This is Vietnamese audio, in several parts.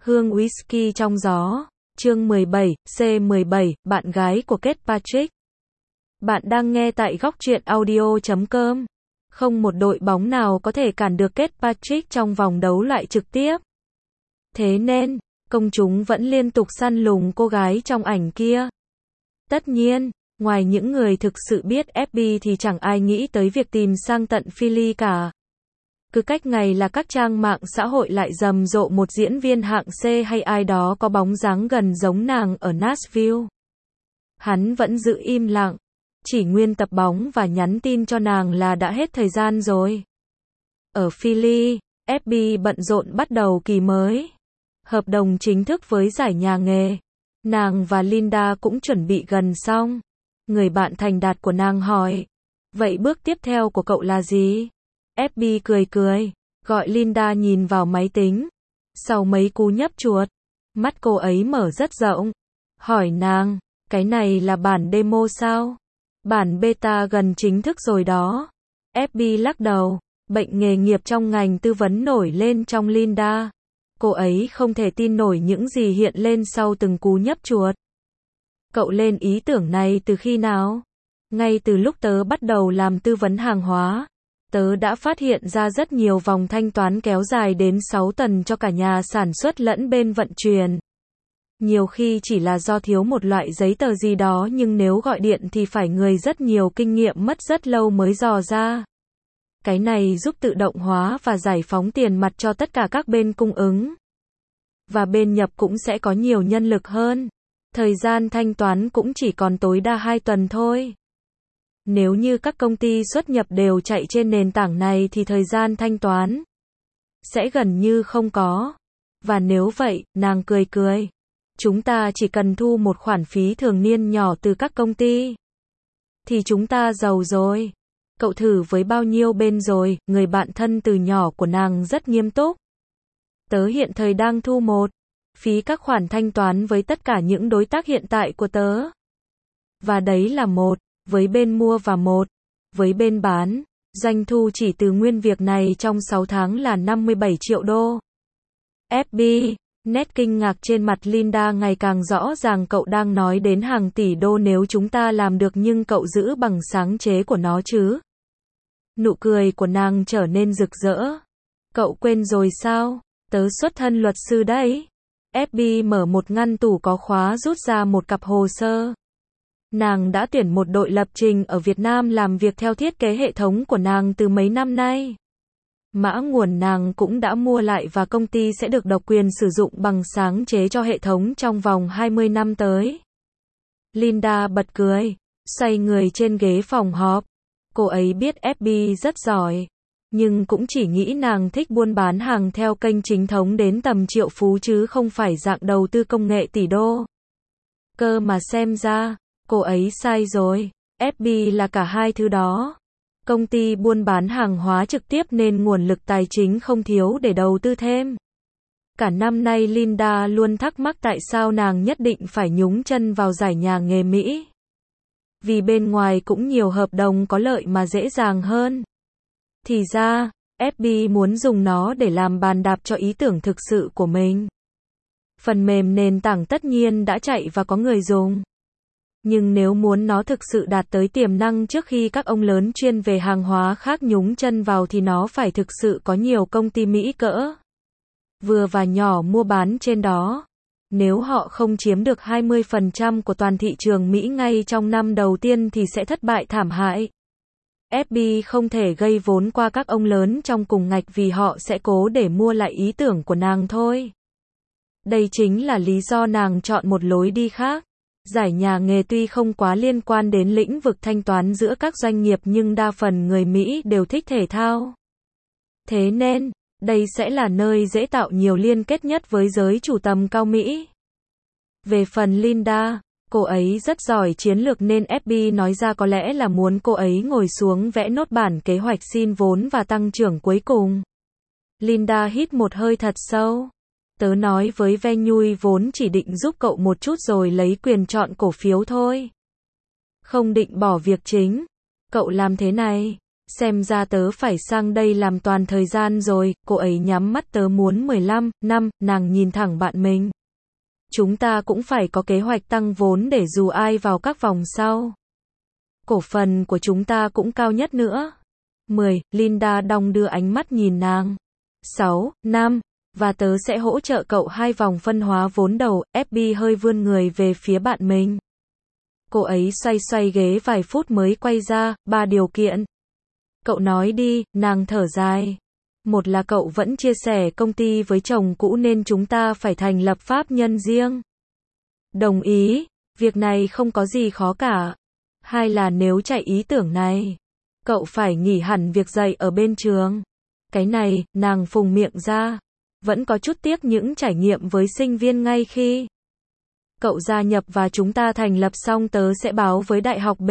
Hương whisky trong gió. Chương 17, C17, bạn gái của Kate Patrick. Bạn đang nghe tại góc truyện audio.com. Không một đội bóng nào có thể cản được Kate Patrick trong vòng đấu loại trực tiếp. Thế nên, công chúng vẫn liên tục săn lùng cô gái trong ảnh kia. Tất nhiên, ngoài những người thực sự biết FB thì chẳng ai nghĩ tới việc tìm sang tận Philly cả. Cứ cách ngày là các trang mạng xã hội lại rầm rộ một diễn viên hạng C hay ai đó có bóng dáng gần giống nàng ở Nashville. Hắn vẫn giữ im lặng, chỉ nguyên tập bóng và nhắn tin cho nàng là đã hết thời gian rồi. Ở Philly, FB bận rộn bắt đầu kỳ mới. Hợp đồng chính thức với giải nhà nghề. Nàng và Linda cũng chuẩn bị gần xong. Người bạn thành đạt của nàng hỏi, vậy bước tiếp theo của cậu là gì? FB cười, gọi Linda nhìn vào máy tính. Sau mấy cú nhấp chuột, mắt cô ấy mở rất rộng. Hỏi nàng, cái này là bản demo sao? Bản beta gần chính thức rồi đó. FB lắc đầu, bệnh nghề nghiệp trong ngành tư vấn nổi lên trong Linda. Cô ấy không thể tin nổi những gì hiện lên sau từng cú nhấp chuột. Cậu lên ý tưởng này từ khi nào? Ngay từ lúc tớ bắt đầu làm tư vấn hàng hóa. Tớ đã phát hiện ra rất nhiều vòng thanh toán kéo dài đến 6 tuần cho cả nhà sản xuất lẫn bên vận chuyển. Nhiều khi chỉ là do thiếu một loại giấy tờ gì đó, nhưng nếu gọi điện thì phải người rất nhiều kinh nghiệm mất rất lâu mới dò ra. Cái này giúp tự động hóa và giải phóng tiền mặt cho tất cả các bên cung ứng. Và bên nhập cũng sẽ có nhiều nhân lực hơn. Thời gian thanh toán cũng chỉ còn tối đa 2 tuần thôi. Nếu như các công ty xuất nhập đều chạy trên nền tảng này thì thời gian thanh toán sẽ gần như không có. Và nếu vậy, nàng cười, chúng ta chỉ cần thu một khoản phí thường niên nhỏ từ các công ty thì chúng ta giàu rồi. Cậu thử với bao nhiêu bên rồi? Người bạn thân từ nhỏ của nàng rất nghiêm túc. Tớ hiện thời đang thu một phí các khoản thanh toán với tất cả những đối tác hiện tại của tớ. Và đấy là một với bên mua và một với bên bán. Doanh thu chỉ từ nguyên việc này trong 6 tháng là 57 triệu đô. FB, nét kinh ngạc trên mặt Linda ngày càng rõ ràng. Cậu đang nói đến hàng tỷ đô nếu chúng ta làm được, nhưng cậu giữ bằng sáng chế của nó chứ? Nụ cười của nàng trở nên rực rỡ. Cậu quên rồi sao? Tớ xuất thân luật sư đấy. FB mở một ngăn tủ có khóa, rút ra một cặp hồ sơ. Nàng đã tuyển một đội lập trình ở Việt Nam làm việc theo thiết kế hệ thống của nàng từ mấy năm nay. Mã nguồn nàng cũng đã mua lại và công ty sẽ được độc quyền sử dụng bằng sáng chế cho hệ thống trong vòng 20 năm tới. Linda bật cười, xoay người trên ghế phòng họp. Cô ấy biết FB rất giỏi, nhưng cũng chỉ nghĩ nàng thích buôn bán hàng theo kênh chính thống đến tầm triệu phú chứ không phải dạng đầu tư công nghệ tỷ đô. Cơ mà xem ra, cô ấy sai rồi. FB là cả hai thứ đó. Công ty buôn bán hàng hóa trực tiếp nên nguồn lực tài chính không thiếu để đầu tư thêm. Cả năm nay Linda luôn thắc mắc tại sao nàng nhất định phải nhúng chân vào giải nhà nghề Mỹ. Vì bên ngoài cũng nhiều hợp đồng có lợi mà dễ dàng hơn. Thì ra, FB muốn dùng nó để làm bàn đạp cho ý tưởng thực sự của mình. Phần mềm nền tảng tất nhiên đã chạy và có người dùng. Nhưng nếu muốn nó thực sự đạt tới tiềm năng trước khi các ông lớn chuyên về hàng hóa khác nhúng chân vào thì nó phải thực sự có nhiều công ty Mỹ cỡ vừa và nhỏ mua bán trên đó. Nếu họ không chiếm được 20% của toàn thị trường Mỹ ngay trong năm đầu tiên thì sẽ thất bại thảm hại. FB không thể gây vốn qua các ông lớn trong cùng ngạch vì họ sẽ cố để mua lại ý tưởng của nàng thôi. Đây chính là lý do nàng chọn một lối đi khác. Giải nhà nghề tuy không quá liên quan đến lĩnh vực thanh toán giữa các doanh nghiệp nhưng đa phần người Mỹ đều thích thể thao. Thế nên, đây sẽ là nơi dễ tạo nhiều liên kết nhất với giới chủ tầm cao Mỹ. Về phần Linda, cô ấy rất giỏi chiến lược nên FB nói ra có lẽ là muốn cô ấy ngồi xuống vẽ nốt bản kế hoạch xin vốn và tăng trưởng cuối cùng. Linda hít một hơi thật sâu. Tớ nói với Venue vốn chỉ định giúp cậu một chút rồi lấy quyền chọn cổ phiếu thôi. Không định bỏ việc chính. Cậu làm thế này, Xem ra tớ phải sang đây làm toàn thời gian rồi, cô ấy nhắm mắt tớ muốn 15 năm, nàng nhìn thẳng bạn mình. Chúng ta cũng phải có kế hoạch tăng vốn để dù ai vào các vòng sau. Cổ phần của chúng ta cũng cao nhất nữa. 10, Linda đong đưa ánh mắt nhìn nàng. 6, 5, và tớ sẽ hỗ trợ cậu 2 vòng phân hóa vốn đầu, FB hơi vươn người về phía bạn mình. Cô ấy xoay xoay ghế vài phút mới quay ra, 3 điều kiện. Cậu nói đi, nàng thở dài. Một là cậu vẫn chia sẻ công ty với chồng cũ nên chúng ta phải thành lập pháp nhân riêng. Đồng ý, việc này không có gì khó cả. Hai là nếu chạy ý tưởng này, cậu phải nghỉ hẳn việc dạy ở bên trường. Cái này, nàng phùng miệng ra. Vẫn có chút tiếc những trải nghiệm với sinh viên ngay khi cậu gia nhập và chúng ta thành lập xong tớ sẽ báo với đại học B.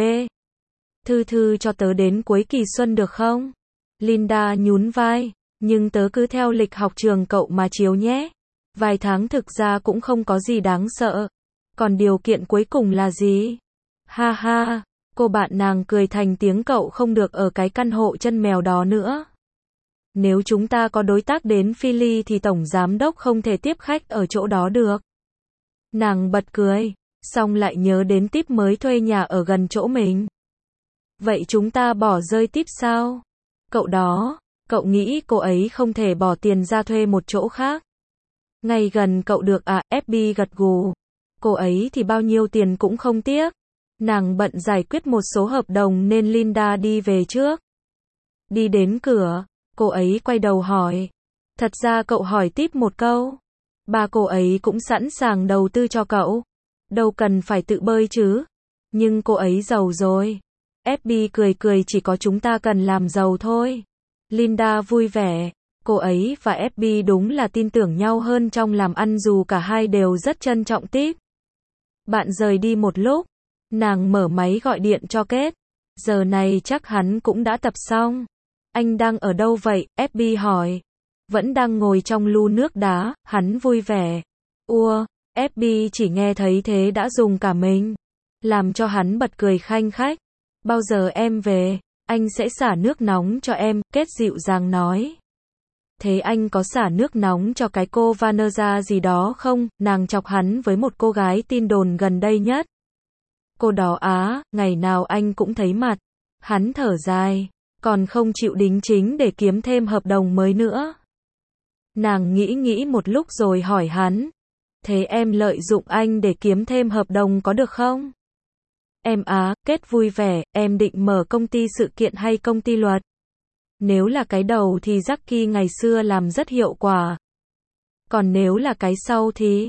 Thư cho tớ đến cuối kỳ xuân được không? Linda nhún vai, nhưng tớ cứ theo lịch học trường cậu mà chiếu nhé. Vài tháng thực ra cũng không có gì đáng sợ. Còn điều kiện cuối cùng là gì? Ha ha, cô bạn nàng cười thành tiếng cậu không được ở cái căn hộ chân mèo đó nữa. Nếu chúng ta có đối tác đến Philly thì tổng giám đốc không thể tiếp khách ở chỗ đó được. Nàng bật cười, xong lại nhớ đến tip mới thuê nhà ở gần chỗ mình. Vậy chúng ta bỏ rơi tip sao? Cậu đó, cậu nghĩ cô ấy không thể bỏ tiền ra thuê một chỗ khác? Ngay gần cậu được à, FB gật gù. Cô ấy thì bao nhiêu tiền cũng không tiếc. Nàng bận giải quyết một số hợp đồng nên Linda đi về trước. Đi đến cửa, cô ấy quay đầu hỏi. Thật ra cậu hỏi tiếp một câu. Ba cô ấy cũng sẵn sàng đầu tư cho cậu. Đâu cần phải tự bơi chứ. Nhưng cô ấy giàu rồi. FB cười cười chỉ có chúng ta cần làm giàu thôi. Linda vui vẻ. Cô ấy và FB đúng là tin tưởng nhau hơn trong làm ăn dù cả hai đều rất trân trọng tip. Bạn rời đi một lúc. Nàng mở máy gọi điện cho Kết. Giờ này chắc hắn cũng đã tập xong. Anh đang ở đâu vậy? FB hỏi. Vẫn đang ngồi trong lu nước đá, hắn vui vẻ. FB chỉ nghe thấy thế đã dùng cả mình. Làm cho hắn bật cười khanh khách. Bao giờ em về, anh sẽ xả nước nóng cho em, Kết dịu dàng nói. Thế anh có xả nước nóng cho cái cô Vanessa gì đó không? Nàng chọc hắn với một cô gái tin đồn gần đây nhất. Cô đó á, ngày nào anh cũng thấy mặt. Hắn thở dài, còn không chịu đính chính để kiếm thêm hợp đồng mới nữa. Nàng nghĩ một lúc rồi hỏi hắn. Thế em lợi dụng anh để kiếm thêm hợp đồng có được không? Em á, Kết vui vẻ, em định mở công ty sự kiện hay công ty luật? Nếu là cái đầu thì Jackie ngày xưa làm rất hiệu quả. Còn nếu là cái sau thì...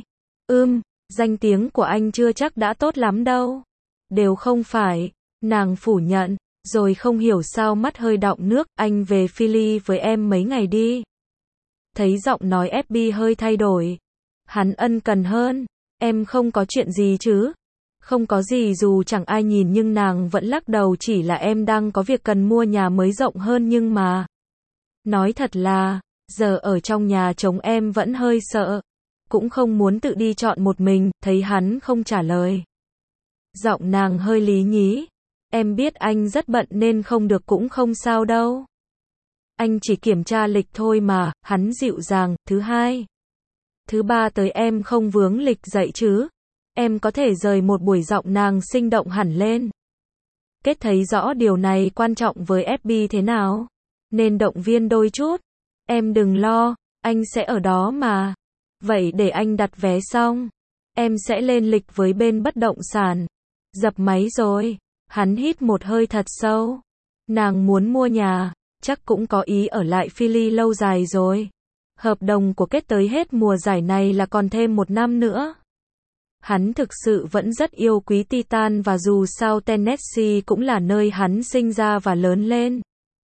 danh tiếng của anh chưa chắc đã tốt lắm đâu. Đều không phải. Nàng phủ nhận, rồi không hiểu sao mắt hơi đọng nước, anh về Philly với em mấy ngày đi. Thấy giọng nói FB hơi thay đổi. Hắn ân cần hơn. Em không có chuyện gì chứ? Không có gì dù chẳng ai nhìn nhưng nàng vẫn lắc đầu chỉ là em đang có việc cần mua nhà mới rộng hơn nhưng mà. Nói thật là, giờ ở trong nhà trống em vẫn hơi sợ. Cũng không muốn tự đi chọn một mình, thấy hắn không trả lời. Giọng nàng hơi lý nhí. Em biết anh rất bận nên không được cũng không sao đâu. Anh chỉ kiểm tra lịch thôi mà, hắn dịu dàng. Thứ hai, thứ ba tới em không vướng lịch dạy chứ? Em có thể rời một buổi. Giọng nàng sinh động hẳn lên. Kết thấy rõ điều này quan trọng với FB thế nào. Nên động viên đôi chút. Em đừng lo, anh sẽ ở đó mà. Vậy để anh đặt vé xong. Em sẽ lên lịch với bên bất động sản. Dập máy rồi. Hắn hít một hơi thật sâu. Nàng muốn mua nhà, chắc cũng có ý ở lại Philly lâu dài rồi. Hợp đồng của Kết tới hết mùa giải này là còn thêm 1 năm nữa. Hắn thực sự vẫn rất yêu quý Titan và dù sao Tennessee cũng là nơi hắn sinh ra và lớn lên.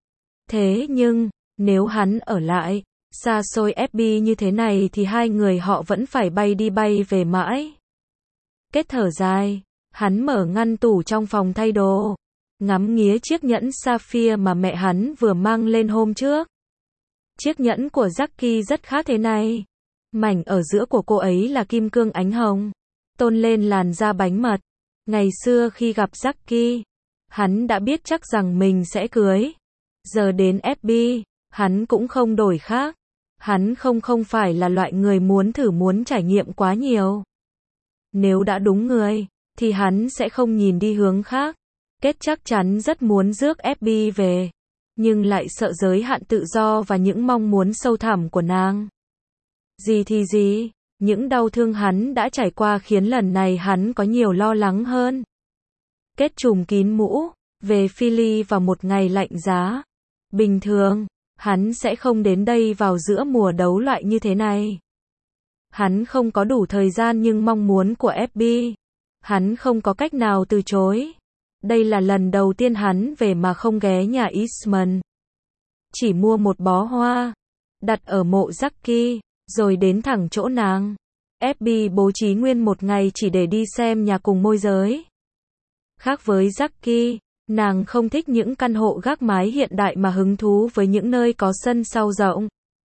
Thế nhưng, nếu hắn ở lại, xa xôi FB như thế này thì hai người họ vẫn phải bay đi bay về mãi. Kết thở dài, hắn mở ngăn tủ trong phòng thay đồ, ngắm nghía chiếc nhẫn sapphire mà mẹ hắn vừa mang lên hôm trước. Chiếc nhẫn của Jackie rất khác thế này. Mảnh ở giữa của cô ấy là kim cương ánh hồng, tôn lên làn da bánh mật. Ngày xưa khi gặp Jackie, hắn đã biết chắc rằng mình sẽ cưới. Giờ đến FB, hắn cũng không đổi khác. Hắn không phải là loại người muốn thử muốn trải nghiệm quá nhiều. Nếu đã đúng người, thì hắn sẽ không nhìn đi hướng khác. Kết chắc chắn rất muốn rước FB về, nhưng lại sợ giới hạn tự do và những mong muốn sâu thẳm của nàng. Gì thì gì, những đau thương hắn đã trải qua khiến lần này hắn có nhiều lo lắng hơn. Kết trùm kín mũ, về Philly vào một ngày lạnh giá. Bình thường, hắn sẽ không đến đây vào giữa mùa đấu loại như thế này. Hắn không có đủ thời gian nhưng mong muốn của FB. Hắn không có cách nào từ chối. Đây là lần đầu tiên hắn về mà không ghé nhà Eastman. Chỉ mua một bó hoa, đặt ở mộ Jackie, rồi đến thẳng chỗ nàng. FB bố trí nguyên một ngày chỉ để đi xem nhà cùng môi giới. Khác với Jackie, nàng không thích những căn hộ gác mái hiện đại mà hứng thú với những nơi có sân sau rộng.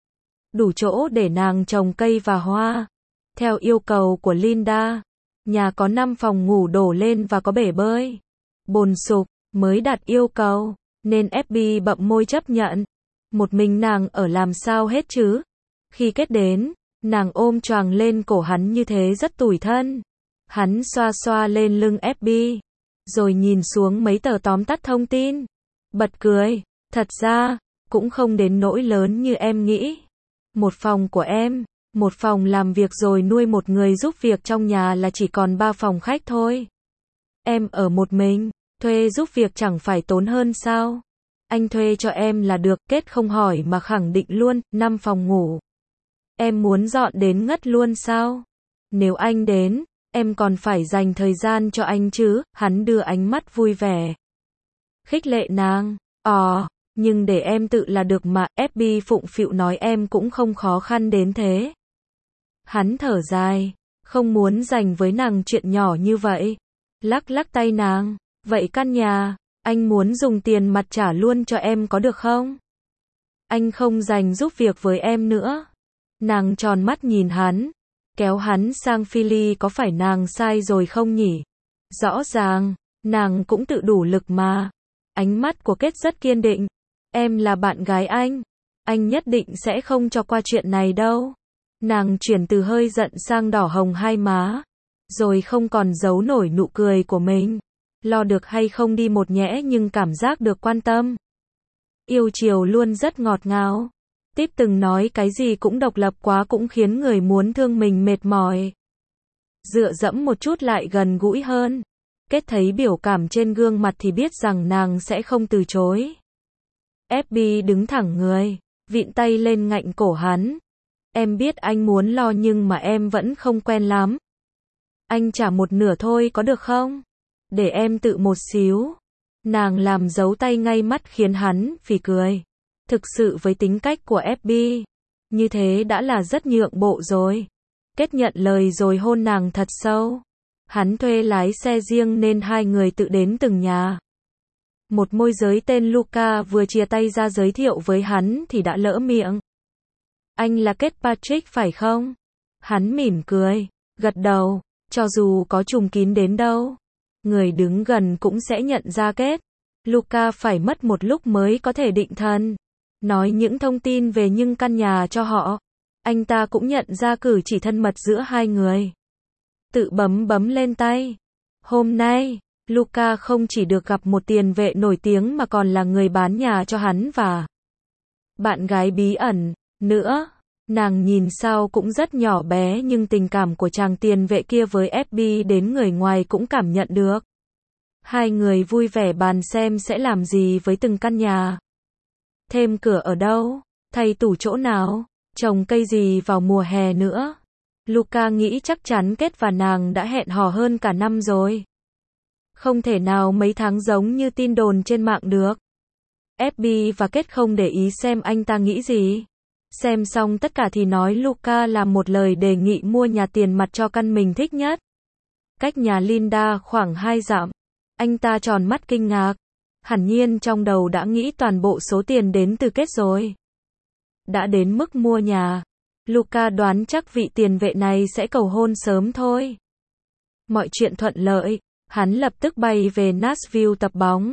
Đủ chỗ để nàng trồng cây và hoa. Theo yêu cầu của Linda, nhà có 5 phòng ngủ đổ lên và có bể bơi. Bồn sục, mới đặt yêu cầu, nên FB bậm môi chấp nhận. Một mình nàng ở làm sao hết chứ? Khi kết đến, nàng ôm choàng lên cổ hắn như thế rất tủi thân. Hắn xoa xoa lên lưng FB, rồi nhìn xuống mấy tờ tóm tắt thông tin. Bật cười, thật ra, cũng không đến nỗi lớn như em nghĩ. Một phòng của em, một phòng làm việc rồi nuôi một người giúp việc trong nhà là chỉ còn 3 phòng khách thôi. Em ở một mình, thuê giúp việc chẳng phải tốn hơn sao? Anh thuê cho em là được, Kết không hỏi mà khẳng định luôn, 5 phòng ngủ. Em muốn dọn đến ngất luôn sao? Nếu anh đến, em còn phải dành thời gian cho anh chứ, hắn đưa ánh mắt vui vẻ. Khích lệ nàng, nhưng để em tự là được mà, FB phụng phịu nói em cũng không khó khăn đến thế. Hắn thở dài, không muốn dành với nàng chuyện nhỏ như vậy. Lắc lắc tay nàng, vậy căn nhà, anh muốn dùng tiền mặt trả luôn cho em có được không? Anh không dành giúp việc với em nữa. Nàng tròn mắt nhìn hắn, kéo hắn sang Philly có phải nàng sai rồi không nhỉ? Rõ ràng, nàng cũng tự đủ lực mà. Ánh mắt của Kết rất kiên định. Em là bạn gái anh nhất định sẽ không cho qua chuyện này đâu. Nàng chuyển từ hơi giận sang đỏ hồng hai má, rồi không còn giấu nổi nụ cười của mình. Lo được hay không đi một nhẽ nhưng cảm giác được quan tâm. Yêu chiều luôn rất ngọt ngào. Tiếp từng nói cái gì cũng độc lập quá cũng khiến người muốn thương mình mệt mỏi. Dựa dẫm một chút lại gần gũi hơn. Kết thấy biểu cảm trên gương mặt thì biết rằng nàng sẽ không từ chối. FB đứng thẳng người, vịn tay lên ngạnh cổ hắn. Em biết anh muốn lo nhưng mà em vẫn không quen lắm. Anh trả một nửa thôi có được không? Để em tự một xíu. Nàng làm dấu tay ngay mắt khiến hắn phì cười. Thực sự với tính cách của FB, như thế đã là rất nhượng bộ rồi. Kết nhận lời rồi hôn nàng thật sâu. Hắn thuê lái xe riêng nên hai người tự đến từng nhà. Một môi giới tên Luca vừa chia tay ra giới thiệu với hắn thì đã lỡ miệng. Anh là Kết Patrick phải không? Hắn mỉm cười, gật đầu, cho dù có trùm kín đến đâu. Người đứng gần cũng sẽ nhận ra Kết. Luca phải mất một lúc mới có thể định thần. Nói những thông tin về những căn nhà cho họ. Anh ta cũng nhận ra cử chỉ thân mật giữa hai người. Tự bấm lên tay. Hôm nay, Luca không chỉ được gặp một tiền vệ nổi tiếng mà còn là người bán nhà cho hắn và bạn gái bí ẩn nữa. Nàng nhìn sao cũng rất nhỏ bé nhưng tình cảm của chàng tiền vệ kia với FB đến người ngoài cũng cảm nhận được. Hai người vui vẻ bàn xem sẽ làm gì với từng căn nhà. Thêm cửa ở đâu? Thay tủ chỗ nào? Trồng cây gì vào mùa hè nữa? Luca nghĩ chắc chắn Kết và nàng đã hẹn hò hơn cả năm rồi. Không thể nào mấy tháng giống như tin đồn trên mạng được. FB và Kết không để ý xem anh ta nghĩ gì. Xem xong tất cả thì nói Luca làm một lời đề nghị mua nhà tiền mặt cho căn mình thích nhất. Cách nhà Linda khoảng 2 dặm. Anh ta tròn mắt kinh ngạc. Hẳn nhiên trong đầu đã nghĩ toàn bộ số tiền đến từ Kết rồi. Đã đến mức mua nhà. Luca đoán chắc vị tiền vệ này sẽ cầu hôn sớm thôi. Mọi chuyện thuận lợi. Hắn lập tức bay về Nashville tập bóng.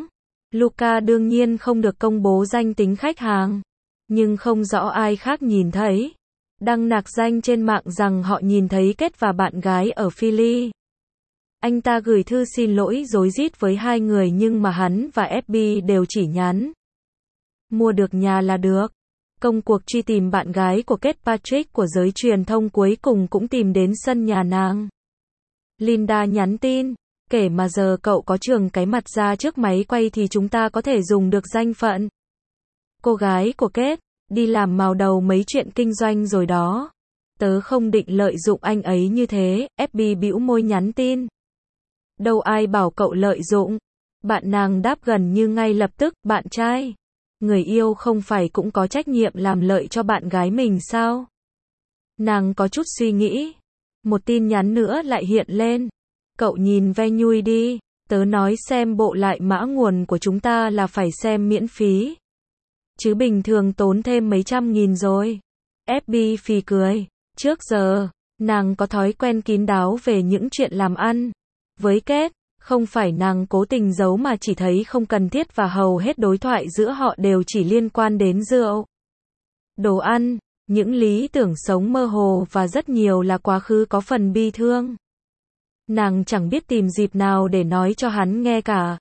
Luka đương nhiên không được công bố danh tính khách hàng, nhưng không rõ ai khác nhìn thấy. Đăng nạc danh trên mạng rằng họ nhìn thấy Kate và bạn gái ở Philly. Anh ta gửi thư xin lỗi rối rít với hai người nhưng mà hắn và FB đều chỉ nhắn. Mua được nhà là được. Công cuộc truy tìm bạn gái của Kate Patrick của giới truyền thông cuối cùng cũng tìm đến sân nhà nàng. Linda nhắn tin, kể mà giờ cậu có trường cái mặt ra trước máy quay thì chúng ta có thể dùng được danh phận. Cô gái của Kate, đi làm màu đầu mấy chuyện kinh doanh rồi đó. Tớ không định lợi dụng anh ấy như thế, FB bĩu môi nhắn tin. Đâu ai bảo cậu lợi dụng. Bạn nàng đáp gần như ngay lập tức, bạn trai. Người yêu không phải cũng có trách nhiệm làm lợi cho bạn gái mình sao? Nàng có chút suy nghĩ. Một tin nhắn nữa lại hiện lên. Cậu nhìn ve nhui đi, tớ nói xem bộ lại mã nguồn của chúng ta là phải xem miễn phí. Chứ bình thường tốn thêm mấy trăm nghìn rồi. FB phì cười. Trước giờ, nàng có thói quen kín đáo về những chuyện làm ăn. Với Kate, không phải nàng cố tình giấu mà chỉ thấy không cần thiết và hầu hết đối thoại giữa họ đều chỉ liên quan đến rượu, đồ ăn, những lý tưởng sống mơ hồ và rất nhiều là quá khứ có phần bi thương. Nàng chẳng biết tìm dịp nào để nói cho hắn nghe cả.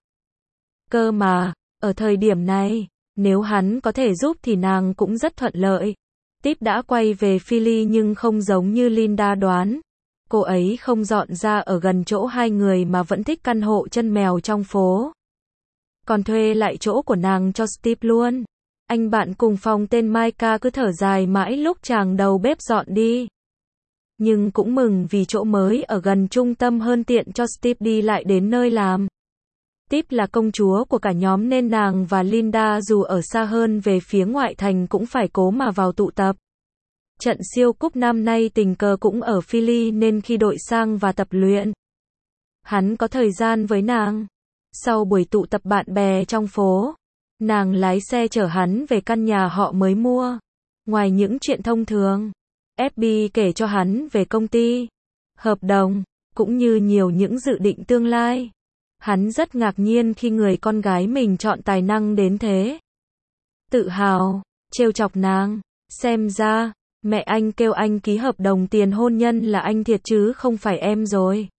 Cơ mà, ở thời điểm này, nếu hắn có thể giúp thì nàng cũng rất thuận lợi. Tip đã quay về Philly nhưng không giống như Linda đoán. Cô ấy không dọn ra ở gần chỗ hai người mà vẫn thích căn hộ chân mèo trong phố. Còn thuê lại chỗ của nàng cho Steve luôn. Anh bạn cùng phòng tên Micah cứ thở dài mãi lúc chàng đầu bếp dọn đi. Nhưng cũng mừng vì chỗ mới ở gần trung tâm hơn tiện cho Steve đi lại đến nơi làm. Tip là công chúa của cả nhóm nên nàng và Linda dù ở xa hơn về phía ngoại thành cũng phải cố mà vào tụ tập. Trận siêu cúp năm nay tình cờ cũng ở Philly nên khi đội sang và tập luyện, hắn có thời gian với nàng. Sau buổi tụ tập bạn bè trong phố, nàng lái xe chở hắn về căn nhà họ mới mua. Ngoài những chuyện thông thường, FB kể cho hắn về công ty, hợp đồng, cũng như nhiều những dự định tương lai. Hắn rất ngạc nhiên khi người con gái mình chọn tài năng đến thế. Tự hào, trêu chọc nàng, xem ra, mẹ anh kêu anh ký hợp đồng tiền hôn nhân là anh thiệt chứ không phải em rồi.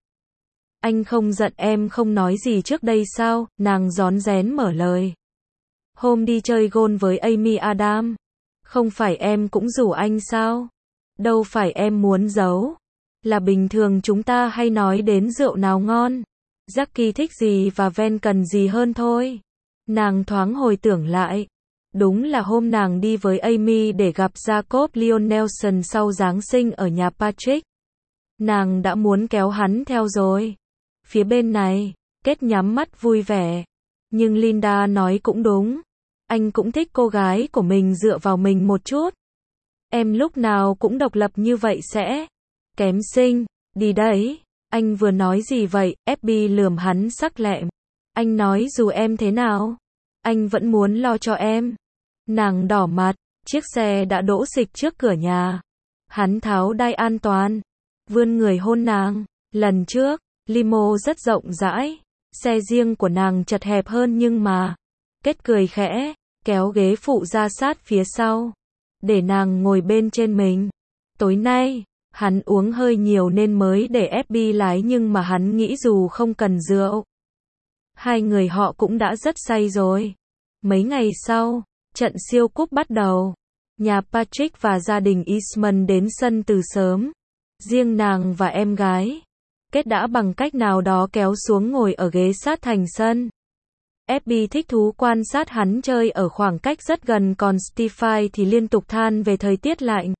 Anh không giận em không nói gì trước đây sao, nàng rón rén mở lời. Hôm đi chơi golf với Amy Adam, không phải em cũng rủ anh sao? Đâu phải em muốn giấu. Là bình thường chúng ta hay nói đến rượu nào ngon, Jackie thích gì và Ven cần gì hơn thôi. Nàng thoáng hồi tưởng lại. Đúng là hôm nàng đi với Amy để gặp Jacob Leonelson sau Giáng sinh ở nhà Patrick. Nàng đã muốn kéo hắn theo rồi. Phía bên này, Kate nhắm mắt vui vẻ. Nhưng Linda nói cũng đúng. Anh cũng thích cô gái của mình dựa vào mình một chút. Em lúc nào cũng độc lập như vậy sẽ kém xinh, đi đấy. Anh vừa nói gì vậy? FB lườm hắn sắc lẹm. Anh nói dù em thế nào, anh vẫn muốn lo cho em. Nàng đỏ mặt, chiếc xe đã đỗ xịch trước cửa nhà. Hắn tháo đai an toàn, vươn người hôn nàng. Lần trước, limo rất rộng rãi, xe riêng của nàng chật hẹp hơn nhưng mà, Kết cười khẽ, kéo ghế phụ ra sát phía sau, để nàng ngồi bên trên mình. Tối nay, hắn uống hơi nhiều nên mới để FB lái nhưng mà hắn nghĩ dù không cần rượu, hai người họ cũng đã rất say rồi. Mấy ngày sau, trận siêu cúp bắt đầu. Nhà Patrick và gia đình Eastman đến sân từ sớm. Riêng nàng và em gái, Kết đã bằng cách nào đó kéo xuống ngồi ở ghế sát thành sân. FB thích thú quan sát hắn chơi ở khoảng cách rất gần còn Stephy thì liên tục than về thời tiết lạnh.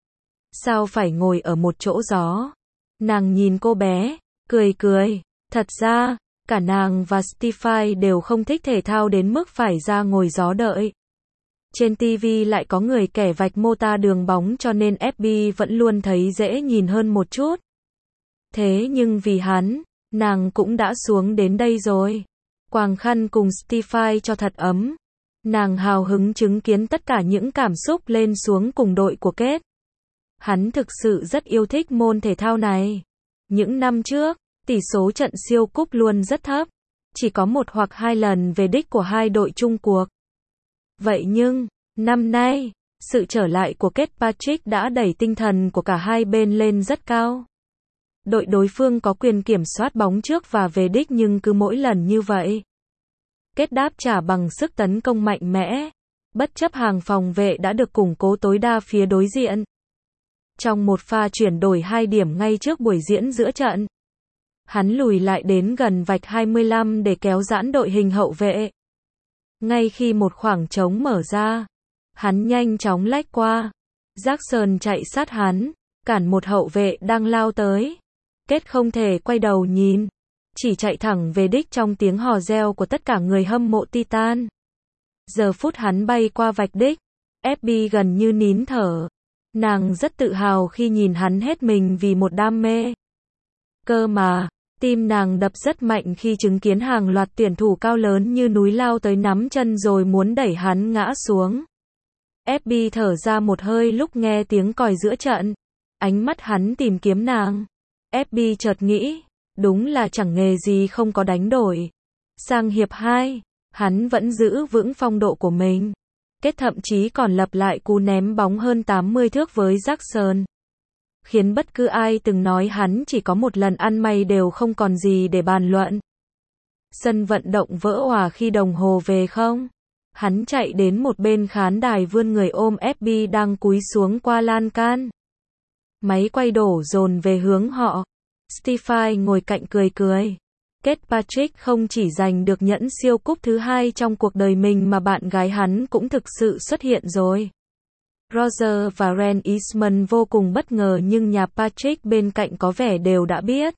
Sao phải ngồi ở một chỗ gió? Nàng nhìn cô bé, cười cười. Thật ra, cả nàng và Stephy đều không thích thể thao đến mức phải ra ngồi gió đợi. Trên TV lại có người kẻ vạch mô tả đường bóng cho nên FB vẫn luôn thấy dễ nhìn hơn một chút. Thế nhưng vì hắn, nàng cũng đã xuống đến đây rồi. Quàng khăn cùng Stephy cho thật ấm. Nàng hào hứng chứng kiến tất cả những cảm xúc lên xuống cùng đội của Kate. Hắn thực sự rất yêu thích môn thể thao này. Những năm trước, tỷ số trận siêu cúp luôn rất thấp. chỉ có một hoặc hai lần về đích của hai đội chung cuộc. Vậy nhưng, năm nay, sự trở lại của Kirkpatrick đã đẩy tinh thần của cả hai bên lên rất cao. Đội đối phương có quyền kiểm soát bóng trước và về đích nhưng cứ mỗi lần như vậy, Kết đáp trả bằng sức tấn công mạnh mẽ, bất chấp hàng phòng vệ đã được củng cố tối đa phía đối diện. Trong một pha chuyển đổi 2 điểm ngay trước buổi diễn giữa trận, hắn lùi lại đến gần vạch 25 để kéo giãn đội hình hậu vệ. Ngay khi một khoảng trống mở ra, hắn nhanh chóng lách qua. Jackson chạy sát hắn, cản một hậu vệ đang lao tới. Kết không thể quay đầu nhìn, chỉ chạy thẳng về đích trong tiếng hò reo của tất cả người hâm mộ Titan. Giờ phút hắn bay qua vạch đích, FB gần như nín thở. Nàng rất tự hào khi nhìn hắn hết mình vì một đam mê. Cơ mà, tim nàng đập rất mạnh khi chứng kiến hàng loạt tuyển thủ cao lớn như núi lao tới nắm chân rồi muốn đẩy hắn ngã xuống. FB thở ra một hơi lúc nghe tiếng còi giữa trận. Ánh mắt hắn tìm kiếm nàng. FB chợt nghĩ, đúng là chẳng nghề gì không có đánh đổi. Sang hiệp 2, hắn vẫn giữ vững phong độ của mình. Kết thậm chí còn lập lại cú ném bóng hơn 80 thước với Jackson. Khiến bất cứ ai từng nói hắn chỉ có một lần ăn may đều không còn gì để bàn luận. Sân vận động vỡ òa khi đồng hồ về không. Hắn chạy đến một bên khán đài vươn người ôm FB đang cúi xuống qua lan can. Máy quay đổ dồn về hướng họ. Stephy ngồi cạnh cười cười. Kirkpatrick không chỉ giành được nhẫn siêu cúp thứ 2 trong cuộc đời mình mà bạn gái hắn cũng thực sự xuất hiện rồi. Roger và Ren Eastman vô cùng bất ngờ nhưng nhà Patrick bên cạnh có vẻ đều đã biết.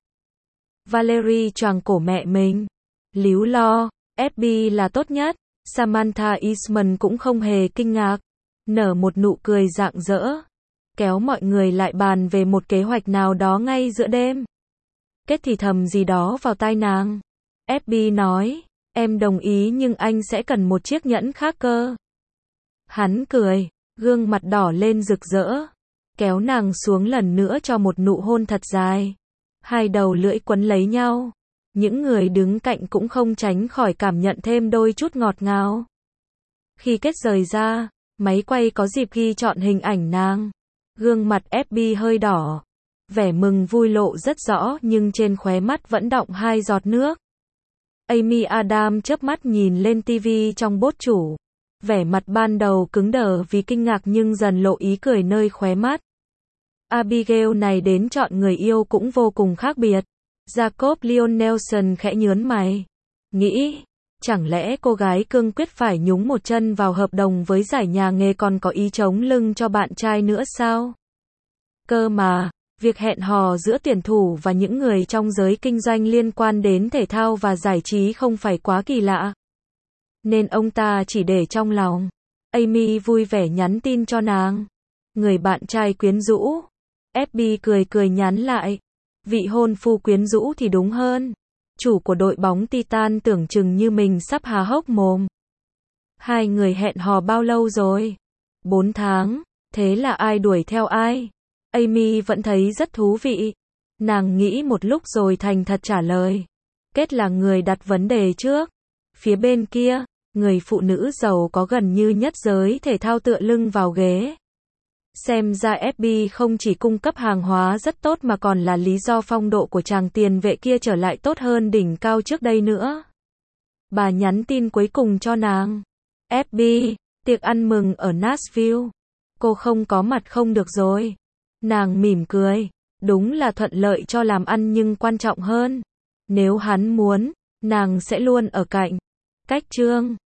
Valerie choàng cổ mẹ mình. Líu lo, FB là tốt nhất. Samantha Eastman cũng không hề kinh ngạc. Nở một nụ cười rạng rỡ. Kéo mọi người lại bàn về một kế hoạch nào đó ngay giữa đêm. Kết thì thầm gì đó vào tai nàng. FB nói, em đồng ý nhưng anh sẽ cần một chiếc nhẫn khác cơ. Hắn cười, gương mặt đỏ lên rực rỡ. Kéo nàng xuống lần nữa cho một nụ hôn thật dài. Hai đầu lưỡi quấn lấy nhau. Những người đứng cạnh cũng không tránh khỏi cảm nhận thêm đôi chút ngọt ngào. Khi Kết rời ra, máy quay có dịp ghi chọn hình ảnh nàng. Gương mặt FB hơi đỏ. Vẻ mừng vui lộ rất rõ nhưng trên khóe mắt vẫn đọng 2 giọt nước. Amy Adam chớp mắt nhìn lên TV trong bốt chủ. Vẻ mặt ban đầu cứng đờ vì kinh ngạc nhưng dần lộ ý cười nơi khóe mắt. Abigail này đến chọn người yêu cũng vô cùng khác biệt. Jacob Leon Nelson khẽ nhớn mày. Nghĩ, chẳng lẽ cô gái cương quyết phải nhúng một chân vào hợp đồng với giải nhà nghề còn có ý chống lưng cho bạn trai nữa sao? Cơ mà, việc hẹn hò giữa tuyển thủ và những người trong giới kinh doanh liên quan đến thể thao và giải trí không phải quá kỳ lạ. Nên ông ta chỉ để trong lòng. Amy vui vẻ nhắn tin cho nàng. Người bạn trai quyến rũ. FB cười cười nhắn lại. Vị hôn phu quyến rũ thì đúng hơn. Chủ của đội bóng Titan tưởng chừng như mình sắp há hốc mồm. Hai người hẹn hò bao lâu rồi? 4 tháng. Thế là ai đuổi theo ai? Amy vẫn thấy rất thú vị. Nàng nghĩ một lúc rồi thành thật trả lời. Kết là người đặt vấn đề trước. Phía bên kia, người phụ nữ giàu có gần như nhất giới thể thao tựa lưng vào ghế. Xem ra FB không chỉ cung cấp hàng hóa rất tốt mà còn là lý do phong độ của chàng tiền vệ kia trở lại tốt hơn đỉnh cao trước đây nữa. Bà nhắn tin cuối cùng cho nàng. FB, tiệc ăn mừng ở Nashville. Cô không có mặt không được rồi. Nàng mỉm cười. Đúng là thuận lợi cho làm ăn nhưng quan trọng hơn. Nếu hắn muốn, nàng sẽ luôn ở cạnh. Cách chương